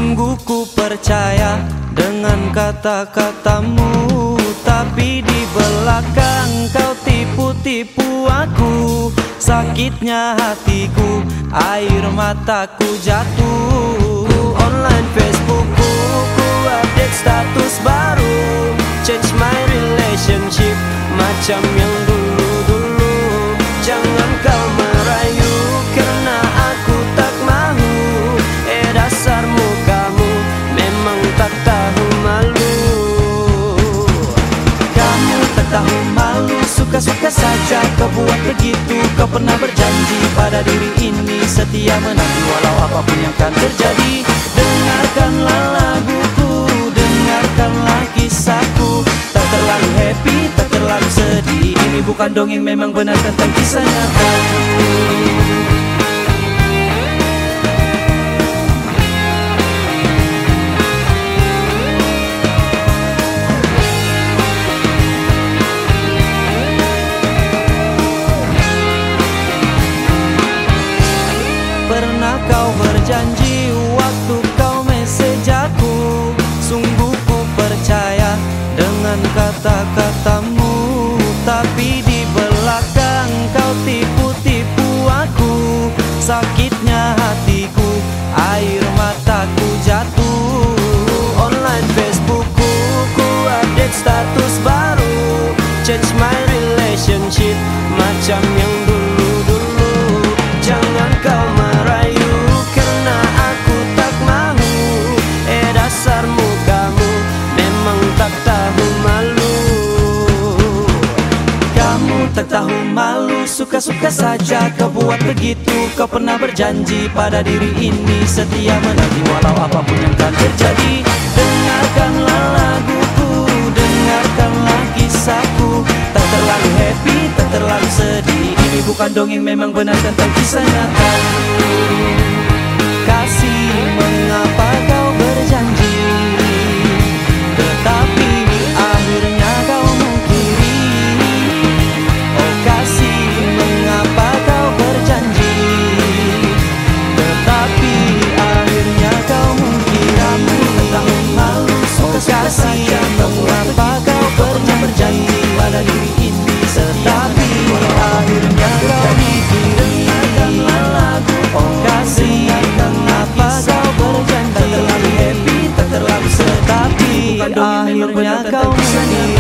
Sungguh ku percaya dengan kata-katamu, tapi di belakang kau tipu-tipu aku. Sakitnya hatiku, air mataku jatuh. Online Facebookku, ku update status baru, change my relationship macam yang dulu-dulu. Jangan kau merayu karena aku tak mahu. Dasarmu kamu memang tak tahu malu. Kamu tak tahu malu, suka-suka saja kau buat begitu. Kau pernah berjanji pada diri ini setia menanti walau apapun yang akan terjadi. Dengarkanlah laguku, dengarkanlah kisahku. Tak terlalu happy, tak terlalu sedih. Ini bukan dongeng, memang benar tentang kisah nyata. Pernah kau berjanji waktu kau message aku. Sungguh ku percaya dengan kata-katamu, tapi di belakang kau tipu-tipu aku. Sakitnya hatiku, air mataku jatuh. Online Facebookku, ku update status baru, change my relationship macam yang dulu-dulu. Jangan kau merayu karena aku tak mahu. Dasarmu kamu memang tak tahu malu. Kamu tak tahu malu, suka-suka saja kau buat begitu. Kau pernah berjanji pada diri ini setia menanti walau apapun yang akan terjadi. Dengarkanlah laguku, dengarkanlah kisahku. Tak terlalu happy, tak terlalu sedih. Ini bukan dongeng, memang benar tentang kisah nyata. Kasih, mengapa kau berjanji tetapi akhirnya kau mungkiri? Oh kasih, mengapa kau berjanji tetapi akhirnya kau mungkiri? Kamu tak malu, suka-suka saja. Mengapa kau pernah berjanji pada diri ini tetapi akhirnya kau mungkiri? Dengarkanlah lagu, oh kasih, mengapa kau berjanji? Tak terlalu happy, tak terlalu sedih. Tapi akhirnya kau mungkiri.